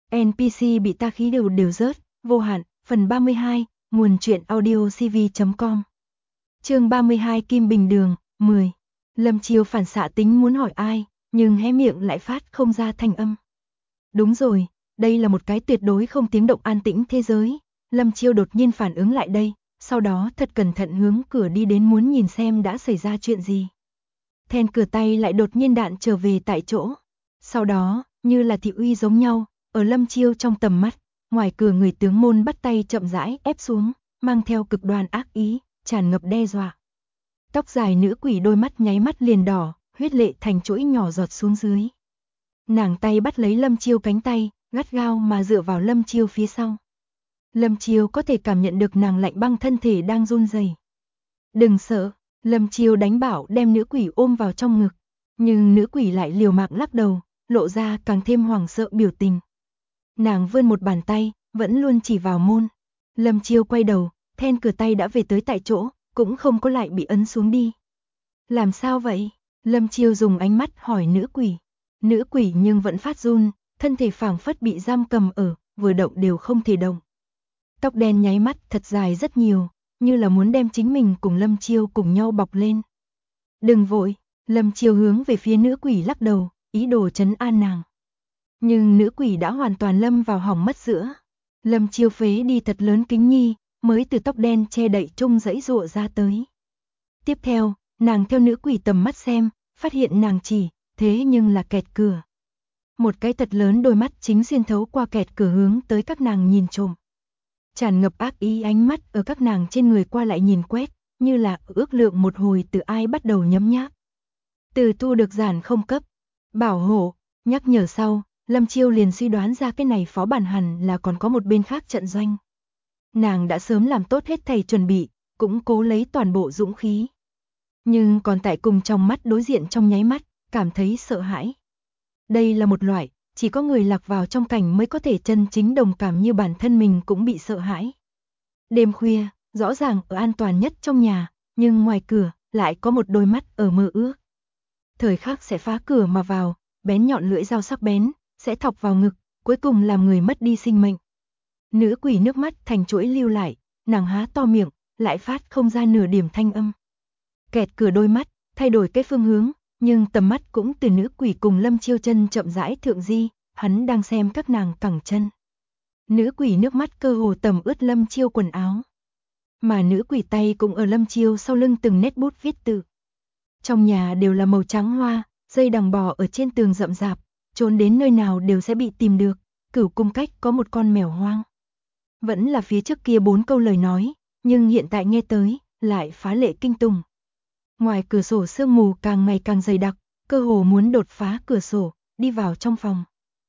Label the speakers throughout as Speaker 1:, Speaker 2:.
Speaker 1: NPC bị ta khí đều đều rớt, vô hạn, phần 32, nguồn truyện audio cv.com. Chương 32 Kim Bình Đường, 10. Lâm Chiêu phản xạ tính muốn hỏi ai, nhưng hé miệng lại phát không ra thanh âm. Đúng rồi, đây là một cái tuyệt đối không tiếng động an tĩnh thế giới. Lâm Chiêu đột nhiên phản ứng lại đây, sau đó thật cẩn thận hướng cửa đi đến muốn nhìn xem đã xảy ra chuyện gì. Then cửa tay lại đột nhiên đạn trở về tại chỗ. Sau đó, như là thị uy giống nhau, ở Lâm Chiêu trong tầm mắt, ngoài cửa người tướng môn bắt tay chậm rãi ép xuống, mang theo cực đoan ác ý, tràn ngập đe dọa. Tóc dài nữ quỷ đôi mắt nháy mắt liền đỏ, huyết lệ thành chuỗi nhỏ giọt xuống dưới. Nàng tay bắt lấy Lâm Chiêu cánh tay, gắt gao mà dựa vào Lâm Chiêu phía sau. Lâm Chiêu có thể cảm nhận được nàng lạnh băng thân thể đang run rẩy. Đừng sợ, Lâm Chiêu đánh bảo đem nữ quỷ ôm vào trong ngực, nhưng nữ quỷ lại liều mạng lắc đầu, lộ ra càng thêm hoảng sợ biểu tình. Nàng vươn một bàn tay, vẫn luôn chỉ vào môn. Lâm Chiêu quay đầu, then cửa tay đã về tới tại chỗ, cũng không có lại bị ấn xuống đi. Làm sao vậy? Lâm Chiêu dùng ánh mắt hỏi nữ quỷ. Nữ quỷ nhưng vẫn phát run, thân thể phảng phất bị giam cầm ở, vừa động đều không thể động. Tóc đen nháy mắt thật dài rất nhiều, như là muốn đem chính mình cùng Lâm Chiêu cùng nhau bọc lên. Đừng vội, Lâm Chiêu hướng về phía nữ quỷ lắc đầu, ý đồ trấn an nàng. Nhưng nữ quỷ đã hoàn toàn lâm vào hỏng mất giữa. Lâm Chiêu phế đi thật lớn kính nhi, mới từ tóc đen che đậy trung dãy dụa ra tới. Tiếp theo, nàng theo nữ quỷ tầm mắt xem, phát hiện nàng chỉ, thế nhưng là kẹt cửa. Một cái thật lớn đôi mắt chính xuyên thấu qua kẹt cửa hướng tới các nàng nhìn trộm. Tràn ngập ác ý ánh mắt ở các nàng trên người qua lại nhìn quét, như là ước lượng một hồi từ ai bắt đầu nhấm nháp. Từ thu được giản không cấp, bảo hộ, nhắc nhở sau, Lâm Chiêu liền suy đoán ra cái này phó bản hẳn là còn có một bên khác trận doanh. Nàng đã sớm làm tốt hết thầy chuẩn bị, cũng cố lấy toàn bộ dũng khí. Nhưng còn tại cùng trong mắt đối diện trong nháy mắt, cảm thấy sợ hãi. Đây là một loại, chỉ có người lạc vào trong cảnh mới có thể chân chính đồng cảm như bản thân mình cũng bị sợ hãi. Đêm khuya, rõ ràng ở an toàn nhất trong nhà, nhưng ngoài cửa, lại có một đôi mắt ở mơ ước. Thời khắc sẽ phá cửa mà vào, bén nhọn lưỡi dao sắc bén, sẽ thọc vào ngực, cuối cùng làm người mất đi sinh mệnh. Nữ quỷ nước mắt thành chuỗi lưu lại, nàng há to miệng, lại phát không ra nửa điểm thanh âm. Kẹt cửa đôi mắt, thay đổi cái phương hướng, nhưng tầm mắt cũng từ nữ quỷ cùng Lâm Chiêu chân chậm rãi thượng di, hắn đang xem các nàng cẳng chân. Nữ quỷ nước mắt cơ hồ tầm ướt Lâm Chiêu quần áo. Mà nữ quỷ tay cũng ở Lâm Chiêu sau lưng từng nét bút viết tự. Trong nhà đều là màu trắng hoa, dây đằng bò ở trên tường rậm rạp, trốn đến nơi nào đều sẽ bị tìm được, Cửu Cung cách có một con mèo hoang. Vẫn là phía trước kia 4 câu lời nói, nhưng hiện tại nghe tới, lại phá lệ kinh tủng. Ngoài cửa sổ sương mù càng ngày càng dày đặc, cơ hồ muốn đột phá cửa sổ, đi vào trong phòng.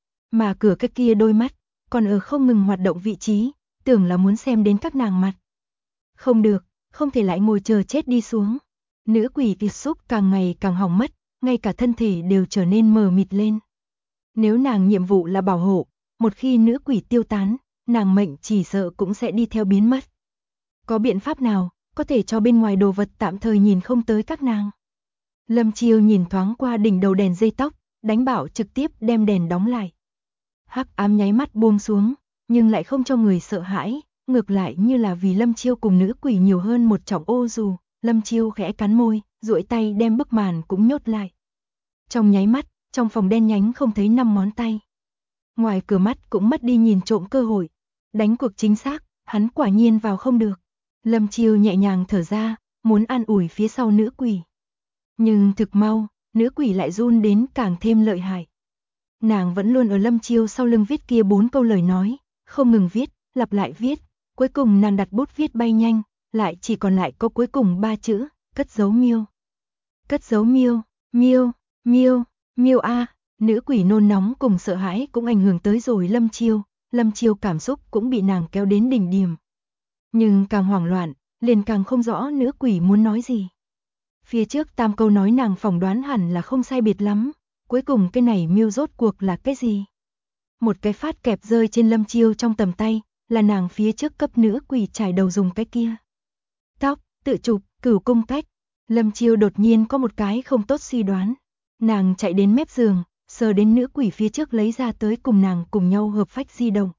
Speaker 1: Mà cửa cái kia đôi mắt, còn ở không ngừng hoạt động vị trí, tưởng là muốn xem đến các nàng mặt. Không được, không thể lại ngồi chờ chết đi xuống. Nữ quỷ kiệt xúc càng ngày càng hỏng mất, ngay cả thân thể đều trở nên mờ mịt lên. Nếu nàng nhiệm vụ là bảo hộ, một khi nữ quỷ tiêu tán, nàng mệnh chỉ sợ cũng sẽ đi theo biến mất. Có biện pháp nào, có thể cho bên ngoài đồ vật tạm thời nhìn không tới các nàng? Lâm Chiêu nhìn thoáng qua đỉnh đầu đèn dây tóc, đánh bảo trực tiếp đem đèn đóng lại. Hắc ám nháy mắt buông xuống, nhưng lại không cho người sợ hãi, ngược lại như là vì Lâm Chiêu cùng nữ quỷ nhiều hơn một trọng ô dù. Lâm Chiêu khẽ cắn môi, duỗi tay đem bức màn cũng nhốt lại. Trong nháy mắt, trong phòng đen nhánh không thấy 5 ngón tay. Ngoài cửa mắt cũng mất đi nhìn trộm cơ hội. Đánh cuộc chính xác, hắn quả nhiên vào không được. Lâm Chiêu nhẹ nhàng thở ra, muốn an ủi phía sau nữ quỷ. Nhưng thực mau, nữ quỷ lại run đến càng thêm lợi hại. Nàng vẫn luôn ở Lâm Chiêu sau lưng viết kia 4 câu lời nói, không ngừng viết, lặp lại viết. Cuối cùng nàng đặt bút viết bay nhanh, lại chỉ còn lại có cuối cùng 3 chữ, cất giấu miêu. Cất giấu miêu, miêu, miêu, miêu a. Nữ quỷ nôn nóng cùng sợ hãi cũng ảnh hưởng tới rồi Lâm Chiêu. Lâm Chiêu cảm xúc cũng bị nàng kéo đến đỉnh điểm. Nhưng càng hoảng loạn, liền càng không rõ nữ quỷ muốn nói gì. Phía trước tam câu nói nàng phỏng đoán hẳn là không sai biệt lắm, cuối cùng cái này miêu rốt cuộc là cái gì? Một cái phát kẹp rơi trên Lâm Chiêu trong tầm tay, là nàng phía trước cấp nữ quỷ trải đầu dùng cái kia. Tóc, tự chụp, Cửu Cung cách. Lâm Chiêu đột nhiên có một cái không tốt suy đoán. Nàng chạy đến mép giường, sờ đến nữ quỷ phía trước lấy ra tới cùng nàng cùng nhau hợp phách di động.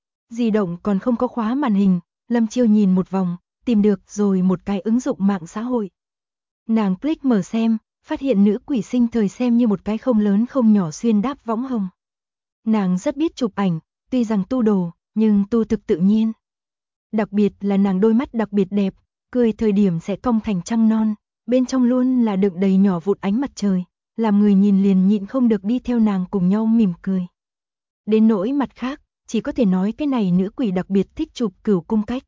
Speaker 1: Di động còn không có khóa màn hình, Lâm Chiêu nhìn một vòng, tìm được rồi một cái ứng dụng mạng xã hội. Nàng click mở xem, phát hiện nữ quỷ sinh thời xem như một cái không lớn không nhỏ xuyên đáp võng hồng. Nàng rất biết chụp ảnh, tuy rằng tu đồ, nhưng tu thực tự nhiên. Đặc biệt là nàng đôi mắt đặc biệt đẹp, cười thời điểm sẽ cong thành trăng non, bên trong luôn là đựng đầy nhỏ vụn ánh mặt trời, làm người nhìn liền nhịn không được đi theo nàng cùng nhau mỉm cười. Đến nỗi mặt khác, chỉ có thể nói cái này nữ quỷ đặc biệt thích chụp cửu cung cách.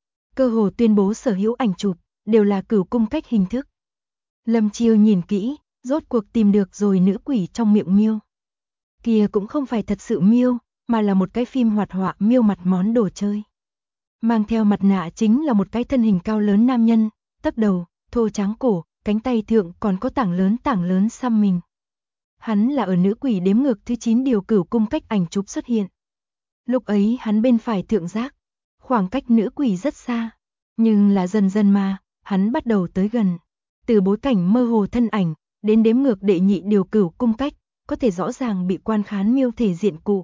Speaker 1: Cơ hồ tuyên bố sở hữu ảnh chụp, đều là cửu cung cách hình thức. Lâm Chiêu nhìn kỹ, rốt cuộc tìm được rồi nữ quỷ trong miệng miêu. Kia cũng không phải thật sự miêu, mà là một cái phim hoạt họa miêu mặt món đồ chơi. Mang theo mặt nạ chính là một cái thân hình cao lớn nam nhân, tấc đầu, thô tráng cổ, cánh tay thượng còn có tảng lớn xăm mình. Hắn là ở nữ quỷ đếm ngược thứ 9 điều cửu cung cách ảnh chụp xuất hiện. Lúc ấy hắn bên phải thượng giác, khoảng cách nữ quỷ rất xa, nhưng là dần dần mà, hắn bắt đầu tới gần. Từ bối cảnh mơ hồ thân ảnh, đến đếm ngược đệ nhị điều cửu cung cách, có thể rõ ràng bị quan khán miêu thể diện cụ.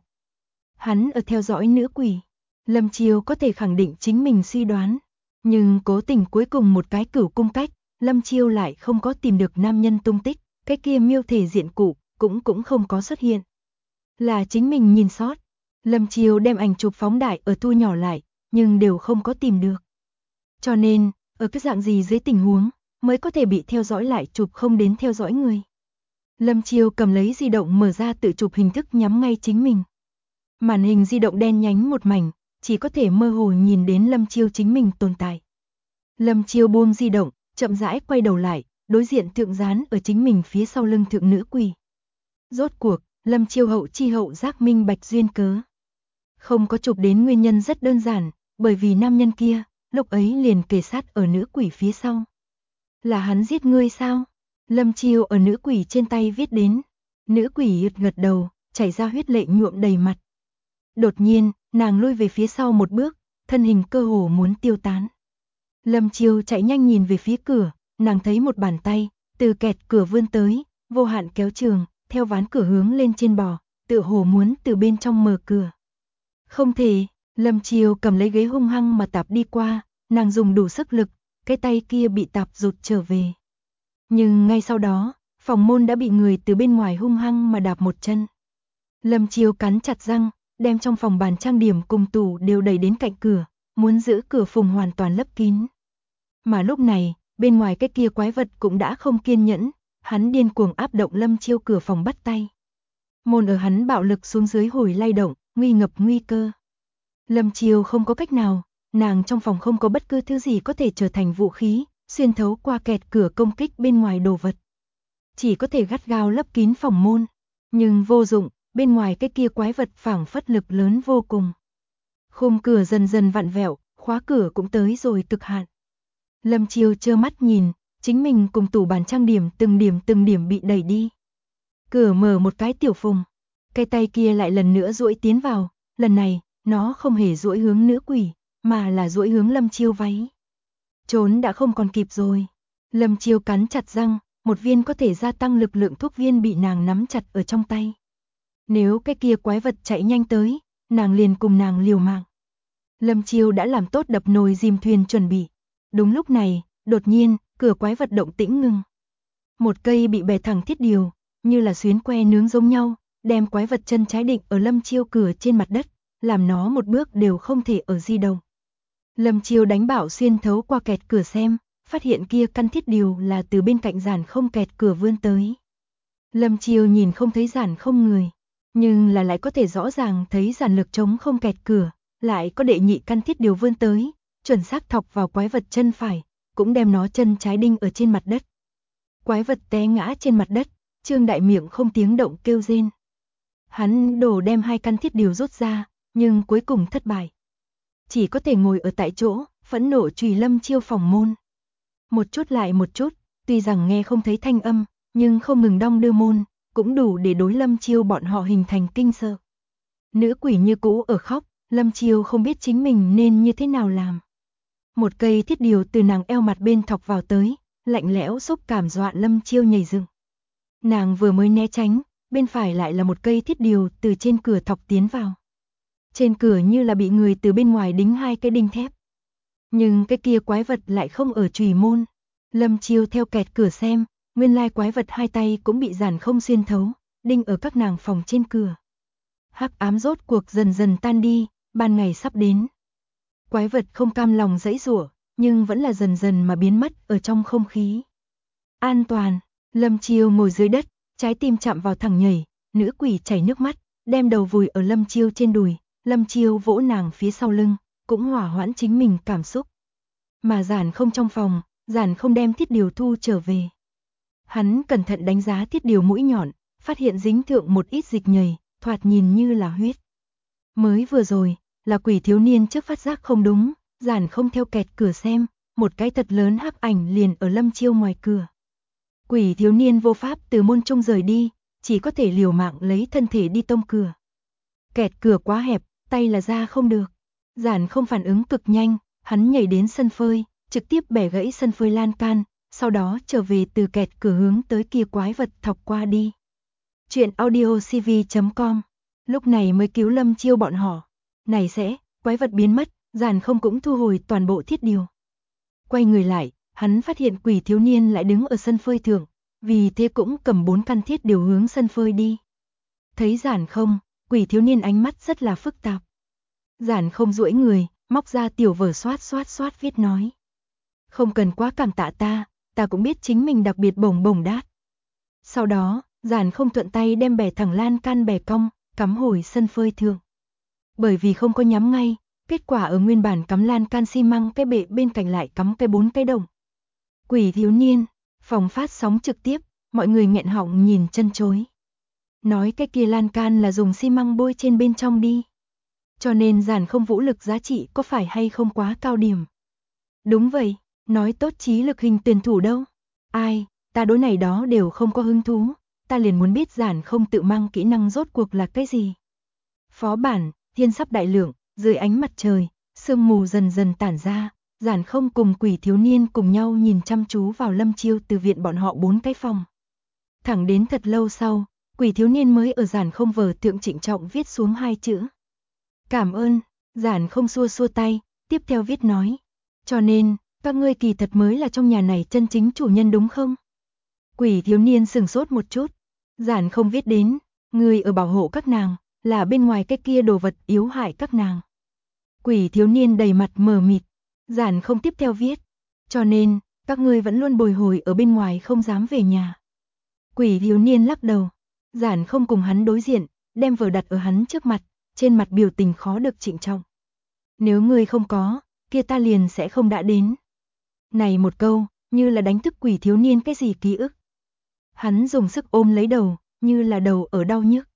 Speaker 1: Hắn ở theo dõi nữ quỷ. Lâm Chiêu có thể khẳng định chính mình suy đoán, nhưng cố tình cuối cùng một cái cửu cung cách, Lâm Chiêu lại không có tìm được nam nhân tung tích, cái kia miêu thể diện cụ cũng không có xuất hiện. Là chính mình nhìn sót. Lâm Chiêu đem ảnh chụp phóng đại ở thu nhỏ lại, nhưng đều không có tìm được. Cho nên, ở cái dạng gì dưới tình huống mới có thể bị theo dõi lại chụp không đến theo dõi người. Lâm Chiêu cầm lấy di động mở ra tự chụp hình thức nhắm ngay chính mình. Màn hình di động đen nhánh một mảnh, chỉ có thể mơ hồ nhìn đến Lâm Chiêu chính mình tồn tại. Lâm Chiêu buông di động, chậm rãi quay đầu lại, đối diện thượng dán ở chính mình phía sau lưng thượng nữ quỷ. Rốt cuộc, Lâm Chiêu hậu chi hậu giác minh bạch duyên cớ. Không có chụp đến nguyên nhân rất đơn giản, bởi vì nam nhân kia, lúc ấy liền kề sát ở nữ quỷ phía sau. Là hắn giết ngươi sao? Lâm Chiêu ở nữ quỷ trên tay viết đến. Nữ quỷ gật đầu, chảy ra huyết lệ nhuộm đầy mặt. Đột nhiên, nàng lui về phía sau một bước, thân hình cơ hồ muốn tiêu tán. Lâm Chiêu chạy nhanh nhìn về phía cửa, nàng thấy một bàn tay, từ kẹt cửa vươn tới, vô hạn kéo trường, theo ván cửa hướng lên trên bò, tựa hồ muốn từ bên trong mở cửa. Không thể, Lâm Chiêu cầm lấy ghế hung hăng mà tạp đi qua, nàng dùng đủ sức lực, cái tay kia bị tạp rụt trở về. Nhưng ngay sau đó, phòng môn đã bị người từ bên ngoài hung hăng mà đạp một chân. Lâm Chiêu cắn chặt răng, đem trong phòng bàn trang điểm cùng tủ đều đẩy đến cạnh cửa, muốn giữ cửa phùng hoàn toàn lấp kín. Mà lúc này, bên ngoài cái kia quái vật cũng đã không kiên nhẫn, hắn điên cuồng áp động Lâm Chiêu cửa phòng bắt tay. Môn ở hắn bạo lực xuống dưới hồi lay động, nguy ngập nguy cơ. Lâm Chiêu không có cách nào, nàng trong phòng không có bất cứ thứ gì có thể trở thành vũ khí, xuyên thấu qua kẹt cửa công kích bên ngoài đồ vật. Chỉ có thể gắt gao lấp kín phòng môn, nhưng vô dụng, bên ngoài cái kia quái vật phảng phất lực lớn vô cùng. Khung cửa dần dần vặn vẹo, khóa cửa cũng tới rồi cực hạn. Lâm Chiêu trơ mắt nhìn, chính mình cùng tủ bàn trang điểm từng điểm bị đẩy đi. Cửa mở một cái tiểu phùng, cái tay kia lại lần nữa duỗi tiến vào, lần này, nó không hề duỗi hướng nữ quỷ, mà là duỗi hướng Lâm Chiêu váy. Trốn đã không còn kịp rồi. Lâm Chiêu cắn chặt răng, một viên có thể gia tăng lực lượng thuốc viên bị nàng nắm chặt ở trong tay. Nếu cái kia quái vật chạy nhanh tới, nàng liền cùng nàng liều mạng. Lâm Chiêu đã làm tốt đập nồi dìm thuyền chuẩn bị. Đúng lúc này, đột nhiên, cửa quái vật động tĩnh ngừng. Một cây bị bẻ thẳng thiết điều, như là xuyến que nướng giống nhau, đem quái vật chân trái định ở Lâm Chiêu cửa trên mặt đất, làm nó một bước đều không thể ở di động. Lâm Chiêu đánh bảo xuyên thấu qua kẹt cửa xem, phát hiện kia căn thiết điều là từ bên cạnh giản không kẹt cửa vươn tới. Lâm Chiêu nhìn không thấy giản không người, nhưng là lại có thể rõ ràng thấy giản lực chống không kẹt cửa, lại có đệ nhị căn thiết điều vươn tới, chuẩn xác thọc vào quái vật chân phải, cũng đem nó chân trái đinh ở trên mặt đất. Quái vật té ngã trên mặt đất, trương đại miệng không tiếng động kêu rên. Hắn đổ đem hai căn thiết điều rút ra, nhưng cuối cùng thất bại. Chỉ có thể ngồi ở tại chỗ, phẫn nộ chùy Lâm Chiêu phòng môn. Một chút lại một chút, tuy rằng nghe không thấy thanh âm, nhưng không ngừng đong đưa môn, cũng đủ để đối Lâm Chiêu bọn họ hình thành kinh sợ. Nữ quỷ như cũ ở khóc, Lâm Chiêu không biết chính mình nên như thế nào làm. Một cây thiết điều từ nàng eo mặt bên thọc vào tới, lạnh lẽo xúc cảm dọa Lâm Chiêu nhảy dựng. Nàng vừa mới né tránh, bên phải lại là một cây thiết điều từ trên cửa thọc tiến vào. Trên cửa như là bị người từ bên ngoài đính 2 cái đinh thép. Nhưng cái kia quái vật lại không ở chùy môn. Lâm Chiêu theo kẹt cửa xem, nguyên lai quái vật 2 tay cũng bị Giản Không xuyên thấu, đinh ở các nàng phòng trên cửa. Hắc ám rốt cuộc dần dần tan đi, ban ngày sắp đến. Quái vật không cam lòng giãy giụa, nhưng vẫn là dần dần mà biến mất ở trong không khí. An toàn, Lâm Chiêu ngồi dưới đất, trái tim chạm vào thẳng nhảy, nữ quỷ chảy nước mắt, đem đầu vùi ở Lâm Chiêu trên đùi, Lâm Chiêu vỗ nàng phía sau lưng, cũng hỏa hoãn chính mình cảm xúc. Mà Giản Không trong phòng, Giản Không đem thiết điều thu trở về. Hắn cẩn thận đánh giá thiết điều mũi nhọn, phát hiện dính thượng một ít dịch nhầy, thoạt nhìn như là huyết. Mới vừa rồi, là quỷ thiếu niên trước phát giác không đúng, Giản Không theo kẹt cửa xem, một cái thật lớn hắc ảnh liền ở Lâm Chiêu ngoài cửa. Quỷ thiếu niên vô pháp từ môn trung rời đi, chỉ có thể liều mạng lấy thân thể đi tông cửa. Kẹt cửa quá hẹp, tay là ra không được. Giản Không phản ứng cực nhanh, hắn nhảy đến sân phơi, trực tiếp bẻ gãy sân phơi lan can, sau đó trở về từ kẹt cửa hướng tới kia quái vật thọc qua đi. Chuyện audiocv.com. Lúc này mới cứu Lâm Chiêu bọn họ. Này sẽ, quái vật biến mất, Giản Không cũng thu hồi toàn bộ thiết điều. Quay người lại, hắn phát hiện quỷ thiếu niên lại đứng ở sân phơi thượng, vì thế cũng cầm 4 căn thiết điều hướng sân phơi đi. Thấy Giản Không, quỷ thiếu niên ánh mắt rất là phức tạp. Giản Không duỗi người, móc ra tiểu vở xoát viết nói. Không cần quá cảm tạ ta cũng biết chính mình đặc biệt bổng bổng đát. Sau đó, Giản Không thuận tay đem bẻ thẳng lan can bẻ cong, cắm hồi sân phơi thượng. Bởi vì không có nhắm ngay, kết quả ở nguyên bản cắm lan can xi măng cái bệ bên cạnh lại cắm cái 4 cái đồng. Quỷ thiếu niên, phòng phát sóng trực tiếp, mọi người nghẹn họng nhìn chân chối. Nói cái kia lan can là dùng xi măng bôi trên bên trong đi. Cho nên Giản Không vũ lực giá trị có phải hay không quá cao điểm. Đúng vậy, nói tốt trí lực hình tuyển thủ đâu. Ai, ta đối này đó đều không có hứng thú, ta liền muốn biết Giản Không tự mang kỹ năng rốt cuộc là cái gì. Phó bản, thiên sắp đại lượng, dưới ánh mặt trời, sương mù dần dần tản ra, Giản Không cùng quỷ thiếu niên cùng nhau nhìn chăm chú vào Lâm Chiêu từ viện bọn họ 4 cái phòng. Thẳng đến thật lâu sau, quỷ thiếu niên mới ở Giản Không vở thượng trịnh trọng viết xuống 2 chữ. Cảm ơn, Giản Không xua xua tay, tiếp theo viết nói. Cho nên, các ngươi kỳ thật mới là trong nhà này chân chính chủ nhân đúng không? Quỷ thiếu niên sừng sốt một chút. Giản Không viết đến, người ở bảo hộ các nàng, là bên ngoài cái kia đồ vật yếu hại các nàng. Quỷ thiếu niên đầy mặt mờ mịt. Giản Không tiếp theo viết. Cho nên, các ngươi vẫn luôn bồi hồi ở bên ngoài không dám về nhà. Quỷ thiếu niên lắc đầu. Giản Không cùng hắn đối diện, đem vở đặt ở hắn trước mặt, trên mặt biểu tình khó được trịnh trọng. Nếu ngươi không có, kia ta liền sẽ không đã đến. Này một câu, như là đánh thức quỷ thiếu niên cái gì ký ức. Hắn dùng sức ôm lấy đầu, như là đầu ở đau nhức.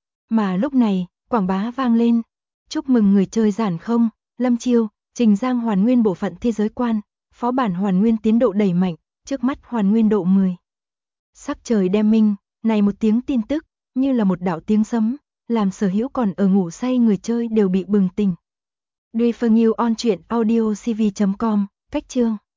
Speaker 1: Mà lúc này, quảng bá vang lên. Chúc mừng người chơi Giản Không, Lâm Chiêu, Trình Giang hoàn nguyên bộ phận thế giới quan, phó bản hoàn nguyên tiến độ đẩy mạnh, trước mắt hoàn nguyên độ 10. Sắc trời đem minh, này một tiếng tin tức, như là một đạo tiếng sấm, làm sở hữu còn ở ngủ say người chơi đều bị bừng tỉnh. Duy Phương Yêu on truyện audiocv.com, cách chương.